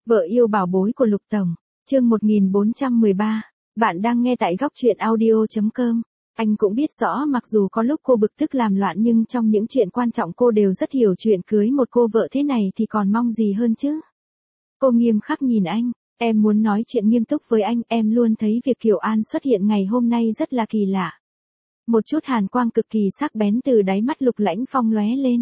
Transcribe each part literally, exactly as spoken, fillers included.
Vợ yêu bảo bối của Lục Tổng, chương một nghìn bốn trăm mười ba, bạn đang nghe tại góc truyện audio chấm com. Anh cũng biết rõ mặc dù có lúc cô bực tức làm loạn nhưng trong những chuyện quan trọng cô đều rất hiểu chuyện, cưới một cô vợ thế này thì còn mong gì hơn chứ. Cô nghiêm khắc nhìn anh, em muốn nói chuyện nghiêm túc với anh, em luôn thấy việc Kiều An xuất hiện ngày hôm nay rất là kỳ lạ. Một chút hàn quang cực kỳ sắc bén từ đáy mắt Lục Lãnh Phong lóe lên.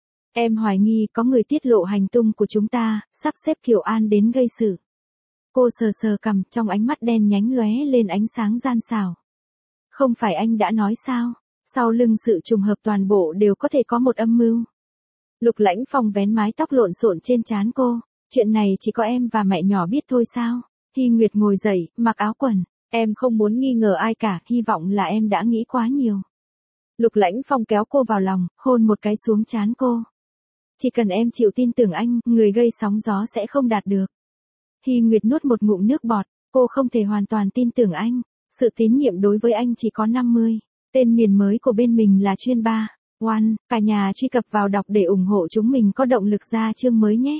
Em hoài nghi có người tiết lộ hành tung của chúng ta, sắp xếp Kiều An đến gây sự. Cô sờ sờ cằm, trong ánh mắt đen nhánh lóe lên ánh sáng gian xảo. Không phải anh đã nói sao, sau lưng sự trùng hợp toàn bộ đều có thể có một âm mưu. Lục Lãnh Phong vén mái tóc lộn xộn trên trán cô, chuyện này chỉ có em và mẹ nhỏ biết thôi sao? Hy Nguyệt ngồi dậy, mặc áo quần, em không muốn nghi ngờ ai cả, hy vọng là em đã nghĩ quá nhiều. Lục Lãnh Phong kéo cô vào lòng, hôn một cái xuống trán cô. Chỉ cần em chịu tin tưởng anh, người gây sóng gió sẽ không đạt được. Hy Nguyệt nuốt một ngụm nước bọt, cô không thể hoàn toàn tin tưởng anh. Sự tín nhiệm đối với anh chỉ có năm mươi. Tên miền mới của bên mình là chuyên ba. One, cả nhà truy cập vào đọc để ủng hộ chúng mình có động lực ra chương mới nhé.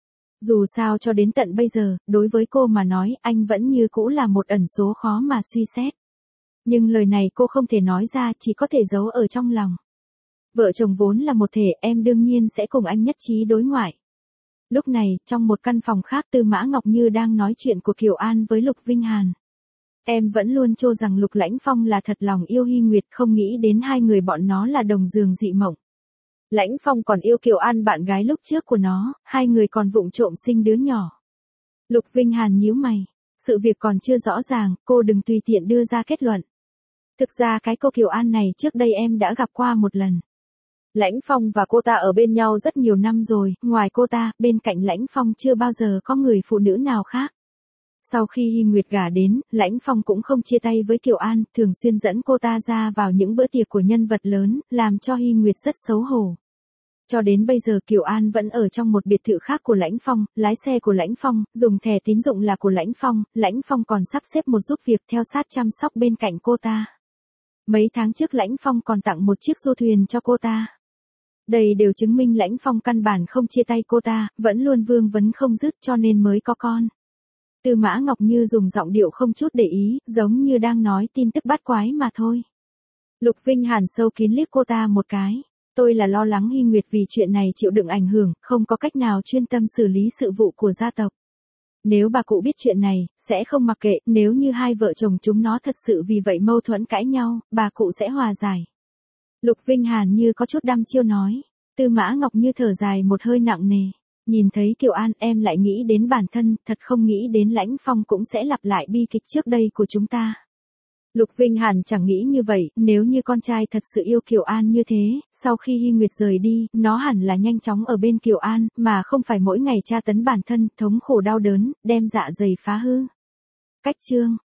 Dù sao cho đến tận bây giờ, đối với cô mà nói anh vẫn như cũ là một ẩn số khó mà suy xét. Nhưng lời này cô không thể nói ra, chỉ có thể giấu ở trong lòng. Vợ chồng vốn là một thể, em đương nhiên sẽ cùng anh nhất trí đối ngoại. Lúc này, trong một căn phòng khác, Tư Mã Ngọc Như đang nói chuyện của Kiều An với Lục Vinh Hàn. Em vẫn luôn cho rằng Lục Lãnh Phong là thật lòng yêu Hy Nguyệt, không nghĩ đến hai người bọn nó là đồng giường dị mộng. Lãnh Phong còn yêu Kiều An bạn gái lúc trước của nó, hai người còn vụng trộm sinh đứa nhỏ. Lục Vinh Hàn nhíu mày, sự việc còn chưa rõ ràng, cô đừng tùy tiện đưa ra kết luận. Thực ra cái cô Kiều An này trước đây em đã gặp qua một lần. Lãnh Phong và cô ta ở bên nhau rất nhiều năm rồi, ngoài cô ta, bên cạnh Lãnh Phong chưa bao giờ có người phụ nữ nào khác. Sau khi Hy Nguyệt gả đến, Lãnh Phong cũng không chia tay với Kiều An, thường xuyên dẫn cô ta ra vào những bữa tiệc của nhân vật lớn, làm cho Hy Nguyệt rất xấu hổ. Cho đến bây giờ Kiều An vẫn ở trong một biệt thự khác của Lãnh Phong, lái xe của Lãnh Phong, dùng thẻ tín dụng là của Lãnh Phong, Lãnh Phong còn sắp xếp một giúp việc theo sát chăm sóc bên cạnh cô ta. Mấy tháng trước Lãnh Phong còn tặng một chiếc du thuyền cho cô ta. Đây đều chứng minh Lãnh Phong căn bản không chia tay cô ta, vẫn luôn vương vấn không dứt cho nên mới có con. Tư Mã Ngọc Như dùng giọng điệu không chút để ý, giống như đang nói tin tức bát quái mà thôi. Lục Vinh Hàn sâu kín liếc cô ta một cái. Tôi là lo lắng Hy Nguyệt vì chuyện này chịu đựng ảnh hưởng, không có cách nào chuyên tâm xử lý sự vụ của gia tộc. Nếu bà cụ biết chuyện này, sẽ không mặc kệ, nếu như hai vợ chồng chúng nó thật sự vì vậy mâu thuẫn cãi nhau, bà cụ sẽ hòa giải. Lục Vinh Hàn như có chút đăm chiêu nói. Tư Mã Ngọc Như thở dài một hơi nặng nề. Nhìn thấy Kiều An, em lại nghĩ đến bản thân, thật không nghĩ đến Lãnh Phong cũng sẽ lặp lại bi kịch trước đây của chúng ta. Lục Vinh Hàn chẳng nghĩ như vậy, nếu như con trai thật sự yêu Kiều An như thế, sau khi Hy Nguyệt rời đi, nó hẳn là nhanh chóng ở bên Kiều An, mà không phải mỗi ngày tra tấn bản thân, thống khổ đau đớn, đem dạ dày phá hư. Cách chương.